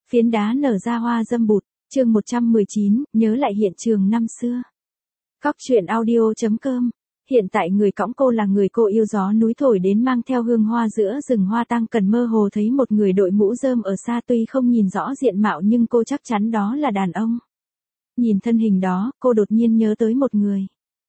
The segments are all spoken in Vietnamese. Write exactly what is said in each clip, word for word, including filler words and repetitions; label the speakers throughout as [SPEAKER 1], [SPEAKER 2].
[SPEAKER 1] Phiến đá nở ra hoa dâm bụt, chương một trăm mười chín, nhớ lại hiện trường năm xưa. Góc truyện audio chấm com. Hiện tại người cõng cô là người cô yêu, gió núi thổi đến mang theo hương hoa giữa rừng hoa. Tang Cần mơ hồ thấy một người đội mũ rơm ở xa, tuy không nhìn rõ diện mạo nhưng cô chắc chắn đó là đàn ông. Nhìn thân hình đó, cô đột nhiên nhớ tới một người.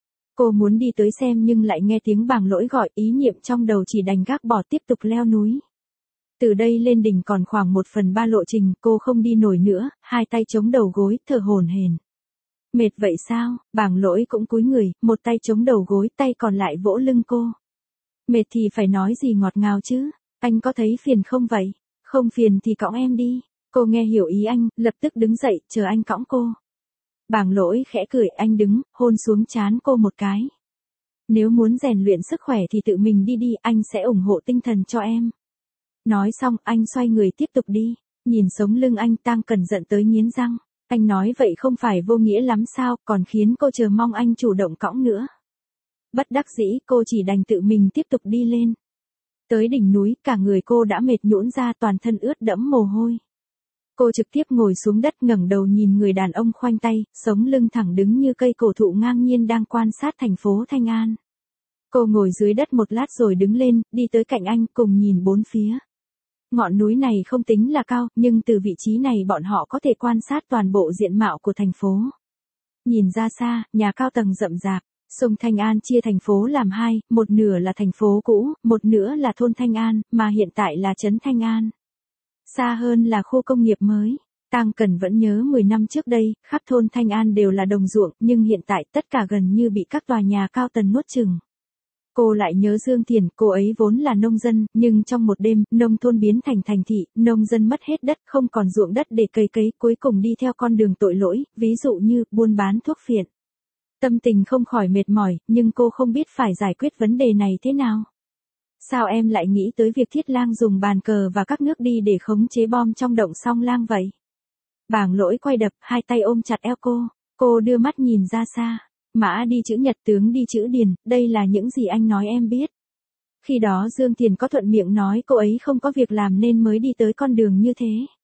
[SPEAKER 1] Cô muốn đi tới xem nhưng lại nghe tiếng Bàng Lỗi gọi, ý niệm trong đầu chỉ đành gác bỏ tiếp tục leo núi. Từ đây lên đỉnh còn khoảng một phần ba lộ trình, cô không đi nổi nữa, hai tay chống đầu gối, thở hổn hển. Mệt vậy sao? Bàng Lỗi cũng cúi người, một tay chống đầu gối, tay còn lại vỗ lưng cô. Mệt thì phải nói gì ngọt ngào chứ, anh có thấy phiền không vậy? Không phiền thì cõng em đi. Cô nghe hiểu ý anh, lập tức đứng dậy, chờ anh cõng cô. Bàng Lỗi khẽ cười, anh đứng, hôn xuống trán cô một cái. Nếu muốn rèn luyện sức khỏe thì tự mình đi đi, anh sẽ ủng hộ tinh thần cho em. Nói xong, anh xoay người tiếp tục đi. Nhìn sống lưng anh, Tang Cần giận tới nghiến răng. Anh nói vậy không phải vô nghĩa lắm sao, còn khiến cô chờ mong anh chủ động cõng nữa. Bất đắc dĩ, cô chỉ đành tự mình tiếp tục đi lên. Tới đỉnh núi, cả người cô đã mệt nhũn ra, toàn thân ướt đẫm mồ hôi. Cô trực tiếp ngồi xuống đất, ngẩng đầu nhìn người đàn ông khoanh tay, sống lưng thẳng đứng như cây cổ thụ ngang nhiên đang quan sát thành phố Thanh An. Cô ngồi dưới đất một lát rồi đứng lên, đi tới cạnh anh, cùng nhìn bốn phía. Ngọn núi này không tính là cao, nhưng từ vị trí này bọn họ có thể quan sát toàn bộ diện mạo của thành phố. Nhìn ra xa, nhà cao tầng rậm rạp, sông Thanh An chia thành phố làm hai, một nửa là thành phố cũ, một nửa là thôn Thanh An, mà hiện tại là trấn Thanh An. Xa hơn là khu công nghiệp mới. Tang Cần vẫn nhớ mười năm trước đây, khắp thôn Thanh An đều là đồng ruộng, nhưng hiện tại tất cả gần như bị các tòa nhà cao tầng nuốt chửng. Cô lại nhớ Dương Thiền, cô ấy vốn là nông dân, nhưng trong một đêm, nông thôn biến thành thành thị, nông dân mất hết đất, không còn ruộng đất để cày cấy, cuối cùng đi theo con đường tội lỗi, ví dụ như buôn bán thuốc phiện. Tâm tình không khỏi mệt mỏi, nhưng cô không biết phải giải quyết vấn đề này thế nào. Sao em lại nghĩ tới việc Thiết Lang dùng bàn cờ và các nước đi để khống chế bom trong động Song Lang vậy? Bàng Lỗi quay đập, hai tay ôm chặt eo cô, cô đưa mắt nhìn ra xa. Mã đi chữ Nhật, tướng đi chữ Điền, đây là những gì anh nói em biết. Khi đó Dương Thiền có thuận miệng nói cô ấy không có việc làm nên mới đi tới con đường như thế.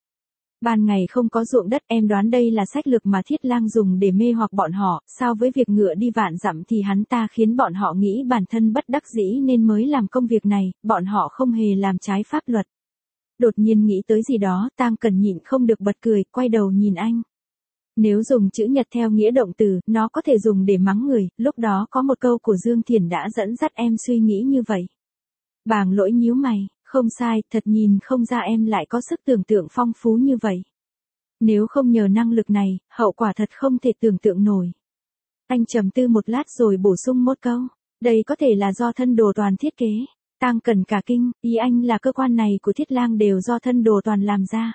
[SPEAKER 1] Ban ngày không có ruộng đất, em đoán đây là sách lược mà Thiết Lang dùng để mê hoặc bọn họ, sao với việc ngựa đi vạn dặm thì hắn ta khiến bọn họ nghĩ bản thân bất đắc dĩ nên mới làm công việc này, bọn họ không hề làm trái pháp luật. Đột nhiên nghĩ tới gì đó, Tang Cần nhịn không được bật cười, quay đầu nhìn anh. Nếu dùng chữ Nhật theo nghĩa động từ, nó có thể dùng để mắng người, lúc đó có một câu của Dương Thiền đã dẫn dắt em suy nghĩ như vậy. Bàng Lỗi nhíu mày, không sai, thật nhìn không ra em lại có sức tưởng tượng phong phú như vậy. Nếu không nhờ năng lực này, hậu quả thật không thể tưởng tượng nổi. Anh trầm tư một lát rồi bổ sung một câu, đây có thể là do Thân Đồ Toàn thiết kế. Tang Cần cả kinh, ý anh là cơ quan này của Thiết Lang đều do Thân Đồ Toàn làm ra.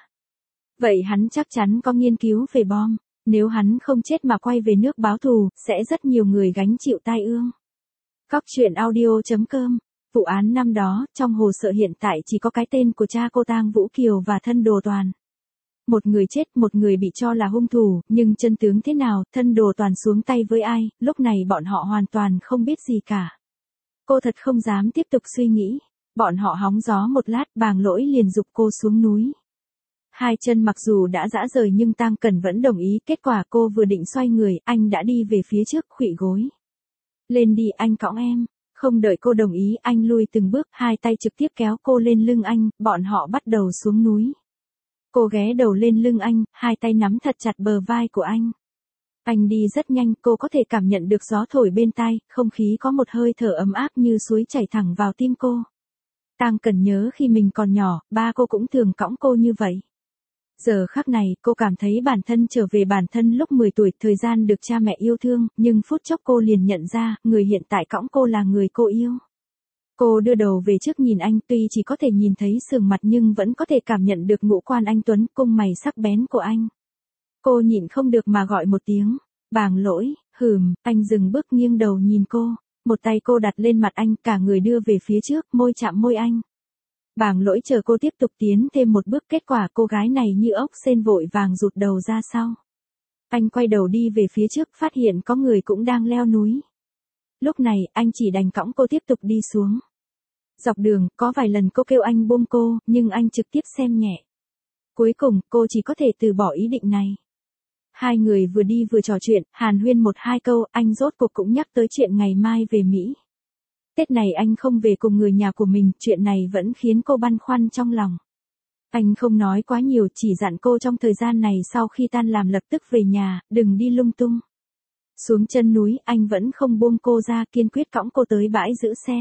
[SPEAKER 1] Vậy hắn chắc chắn có nghiên cứu về bom. Nếu hắn không chết mà quay về nước báo thù, sẽ rất nhiều người gánh chịu tai ương. Góc truyện audio chấm com. Vụ án năm đó, trong hồ sơ hiện tại chỉ có cái tên của cha cô Tang Vũ Kiều và Thân Đồ Toàn. Một người chết, một người bị cho là hung thủ, nhưng chân tướng thế nào, Thân Đồ Toàn xuống tay với ai, lúc này bọn họ hoàn toàn không biết gì cả. Cô thật không dám tiếp tục suy nghĩ. Bọn họ hóng gió một lát, Bàng Lỗi liền giục cô xuống núi. Hai chân mặc dù đã rã rời nhưng Tang Cần vẫn đồng ý, kết quả cô vừa định xoay người, anh đã đi về phía trước, khuỵu gối. Lên đi, anh cõng em. Không đợi cô đồng ý, anh lùi từng bước, hai tay trực tiếp kéo cô lên lưng anh, bọn họ bắt đầu xuống núi. Cô ghé đầu lên lưng anh, hai tay nắm thật chặt bờ vai của anh. Anh đi rất nhanh, cô có thể cảm nhận được gió thổi bên tai, không khí có một hơi thở ấm áp như suối chảy thẳng vào tim cô. Tang Cần nhớ khi mình còn nhỏ, ba cô cũng thường cõng cô như vậy. Giờ khắc này, cô cảm thấy bản thân trở về bản thân lúc mười tuổi, thời gian được cha mẹ yêu thương, nhưng phút chốc cô liền nhận ra, người hiện tại cõng cô là người cô yêu. Cô đưa đầu về trước nhìn anh, tuy chỉ có thể nhìn thấy sườn mặt nhưng vẫn có thể cảm nhận được ngũ quan anh tuấn, cung mày sắc bén của anh. Cô nhịn không được mà gọi một tiếng, Bàng Lỗi, hừm, anh dừng bước nghiêng đầu nhìn cô, một tay cô đặt lên mặt anh, cả người đưa về phía trước, môi chạm môi anh. Bàng Lỗi chờ cô tiếp tục tiến thêm một bước, kết quả cô gái này như ốc sên vội vàng rụt đầu ra sau. Anh quay đầu đi về phía trước, phát hiện có người cũng đang leo núi. Lúc này, anh chỉ đành cõng cô tiếp tục đi xuống. Dọc đường, có vài lần cô kêu anh buông cô, nhưng anh trực tiếp xem nhẹ. Cuối cùng, cô chỉ có thể từ bỏ ý định này. Hai người vừa đi vừa trò chuyện, hàn huyên một hai câu, anh rốt cuộc cũng nhắc tới chuyện ngày mai về Mỹ. Tết này anh không về cùng người nhà của mình, chuyện này vẫn khiến cô băn khoăn trong lòng. Anh không nói quá nhiều, chỉ dặn cô trong thời gian này sau khi tan làm lập tức về nhà, đừng đi lung tung. Xuống chân núi, anh vẫn không buông cô ra, kiên quyết cõng cô tới bãi giữ xe.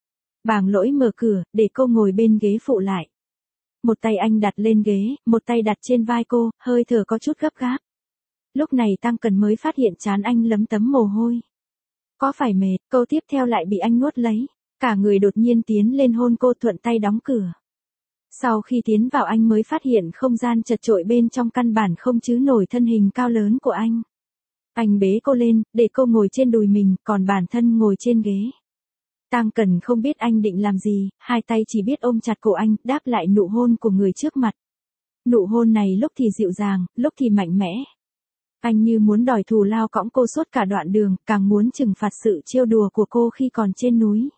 [SPEAKER 1] Bàng Lỗi mở cửa, để cô ngồi bên ghế phụ lại. Một tay anh đặt lên ghế, một tay đặt trên vai cô, hơi thở có chút gấp gáp. Lúc này Tăng Cần mới phát hiện trán anh lấm tấm mồ hôi. Có phải mệt, câu tiếp theo lại bị anh nuốt lấy. Cả người đột nhiên tiến lên hôn cô, thuận tay đóng cửa. Sau khi tiến vào anh mới phát hiện không gian chật chội bên trong căn bản không chứa nổi thân hình cao lớn của anh. Anh bế cô lên, để cô ngồi trên đùi mình, còn bản thân ngồi trên ghế. Tăng Cần không biết anh định làm gì, hai tay chỉ biết ôm chặt cổ anh, đáp lại nụ hôn của người trước mặt. Nụ hôn này lúc thì dịu dàng, lúc thì mạnh mẽ. Anh như muốn đòi thù lao cõng cô suốt cả đoạn đường, càng muốn trừng phạt sự trêu đùa của cô khi còn trên núi.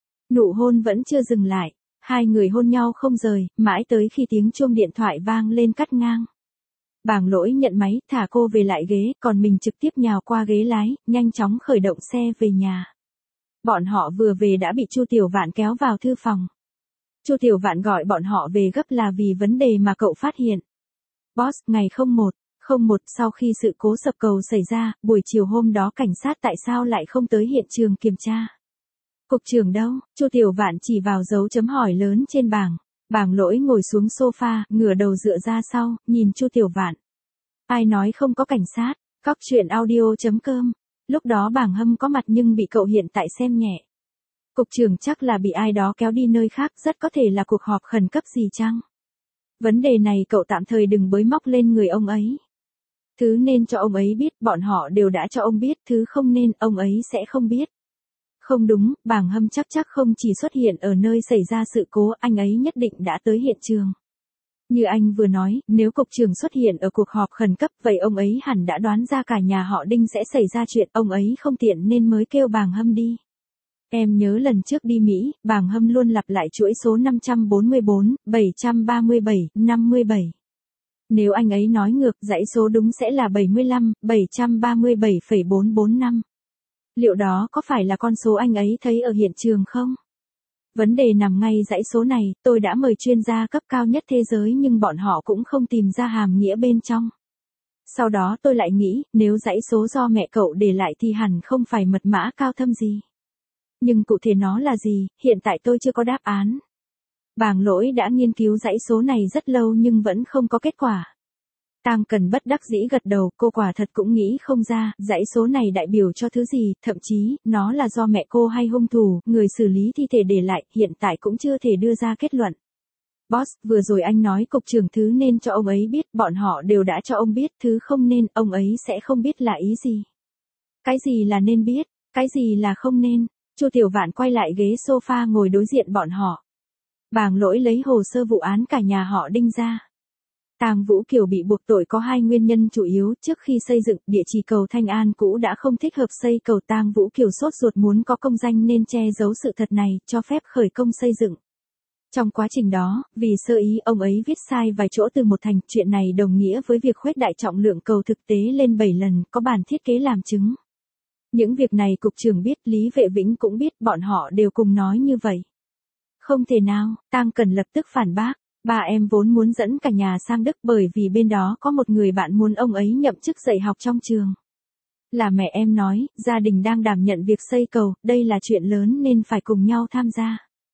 [SPEAKER 1] Nụ hôn vẫn chưa dừng lại, hai người hôn nhau không rời, mãi tới khi tiếng chuông điện thoại vang lên cắt ngang. Bàng Lỗi nhận máy, thả cô về lại ghế, còn mình trực tiếp nhào qua ghế lái, nhanh chóng khởi động xe về nhà. Bọn họ vừa về đã bị Chu Tiểu Vạn kéo vào thư phòng. Chu Tiểu Vạn gọi bọn họ về gấp là vì vấn đề mà cậu phát hiện. Boss, ngày không một, không một sau khi sự cố sập cầu xảy ra, buổi chiều hôm đó cảnh sát tại sao lại không tới hiện trường kiểm tra? Cục trưởng đâu? Chu Tiểu Vạn chỉ vào dấu chấm hỏi lớn trên bảng. Bàng Lỗi ngồi xuống sofa, ngửa đầu dựa ra sau, nhìn Chu Tiểu Vạn. Ai nói không có cảnh sát? Cóc truyện audio chấm com. Lúc đó Bàng Hâm có mặt nhưng bị cậu hiện tại xem nhẹ. Cục trưởng chắc là bị ai đó kéo đi nơi khác, rất có thể là cuộc họp khẩn cấp gì chăng? Vấn đề này cậu tạm thời đừng bới móc lên người ông ấy. Thứ nên cho ông ấy biết, bọn họ đều đã cho ông biết, thứ không nên, ông ấy sẽ không biết. Không đúng, Bàng Hâm chắc chắc không chỉ xuất hiện ở nơi xảy ra sự cố, anh ấy nhất định đã tới hiện trường. Như anh vừa nói, nếu cục trưởng xuất hiện ở cuộc họp khẩn cấp, vậy ông ấy hẳn đã đoán ra cả nhà họ Đinh sẽ xảy ra chuyện, ông ấy không tiện nên mới kêu Bàng Hâm đi. Em nhớ lần trước đi Mỹ, Bàng Hâm luôn lặp lại chuỗi số năm trăm bốn mươi bốn, bảy trăm ba mươi bảy, năm mươi bảy. Nếu anh ấy nói ngược, dãy số đúng sẽ là bảy mươi lăm, bảy trăm ba mươi bảy phẩy bốn bốn năm. Liệu đó có phải là con số anh ấy thấy ở hiện trường không? Vấn đề nằm ngay dãy số này, tôi đã mời chuyên gia cấp cao nhất thế giới nhưng bọn họ cũng không tìm ra hàm nghĩa bên trong. Sau đó tôi lại nghĩ, nếu dãy số do mẹ cậu để lại thì hẳn không phải mật mã cao thâm gì. Nhưng cụ thể nó là gì, hiện tại tôi chưa có đáp án. Bàng Lỗi đã nghiên cứu dãy số này rất lâu nhưng vẫn không có kết quả. Tăng Cần bất đắc dĩ gật đầu, cô quả thật cũng nghĩ không ra, dãy số này đại biểu cho thứ gì, thậm chí, nó là do mẹ cô hay hung thủ, người xử lý thi thể để lại, hiện tại cũng chưa thể đưa ra kết luận. Boss, vừa rồi anh nói cục trưởng thứ nên cho ông ấy biết, bọn họ đều đã cho ông biết, thứ không nên, ông ấy sẽ không biết là ý gì. Cái gì là nên biết, cái gì là không nên? Chu Tiểu Vạn quay lại ghế sofa ngồi đối diện bọn họ. Bàng Lỗi lấy hồ sơ vụ án cả nhà họ Đinh ra. Tang Vũ Kiều bị buộc tội có hai nguyên nhân chủ yếu, trước khi xây dựng, địa chỉ cầu Thanh An cũ đã không thích hợp xây cầu, Tang Vũ Kiều sốt ruột muốn có công danh nên che giấu sự thật này, cho phép khởi công xây dựng. Trong quá trình đó, vì sơ ý ông ấy viết sai vài chỗ từ một thành, chuyện này đồng nghĩa với việc khuếch đại trọng lượng cầu thực tế lên bảy lần, có bản thiết kế làm chứng. Những việc này cục trưởng biết, Lý Vệ Vĩnh cũng biết, bọn họ đều cùng nói như vậy. Không thể nào, Tăng Cần lập tức phản bác. Ba em vốn muốn dẫn cả nhà sang Đức bởi vì bên đó có một người bạn muốn ông ấy nhậm chức dạy học trong trường. Là mẹ em nói, gia đình đang đảm nhận việc xây cầu, đây là chuyện lớn nên phải cùng nhau tham gia.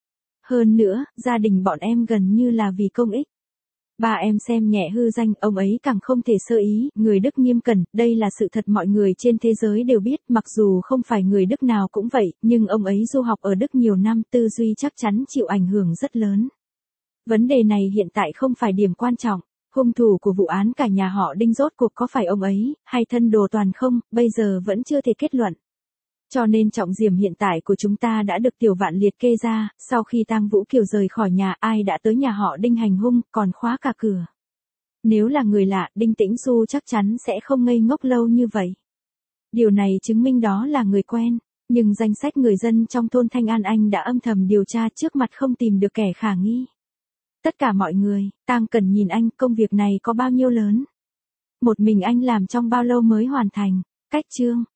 [SPEAKER 1] Hơn nữa, gia đình bọn em gần như là vì công ích. Ba em xem nhẹ hư danh, ông ấy càng không thể sơ ý, người Đức nghiêm cẩn, đây là sự thật mọi người trên thế giới đều biết, mặc dù không phải người Đức nào cũng vậy, nhưng ông ấy du học ở Đức nhiều năm, tư duy chắc chắn chịu ảnh hưởng rất lớn. Vấn đề này hiện tại không phải điểm quan trọng, hung thủ của vụ án cả nhà họ Đinh rốt cuộc có phải ông ấy, hay thân đồ Toàn không, bây giờ vẫn chưa thể kết luận. Cho nên trọng điểm hiện tại của chúng ta đã được Tiểu Vạn liệt kê ra, sau khi Tang Vũ Kiều rời khỏi nhà, ai đã tới nhà họ Đinh hành hung, còn khóa cả cửa. Nếu là người lạ, Đinh Tĩnh Du chắc chắn sẽ không ngây ngốc lâu như vậy. Điều này chứng minh đó là người quen, nhưng danh sách người dân trong thôn Thanh An Anh đã âm thầm điều tra trước mặt không tìm được kẻ khả nghi. Tất cả mọi người, Tang Cẩn nhìn anh, công việc này có bao nhiêu lớn? Một mình anh làm trong bao lâu mới hoàn thành? Cách chương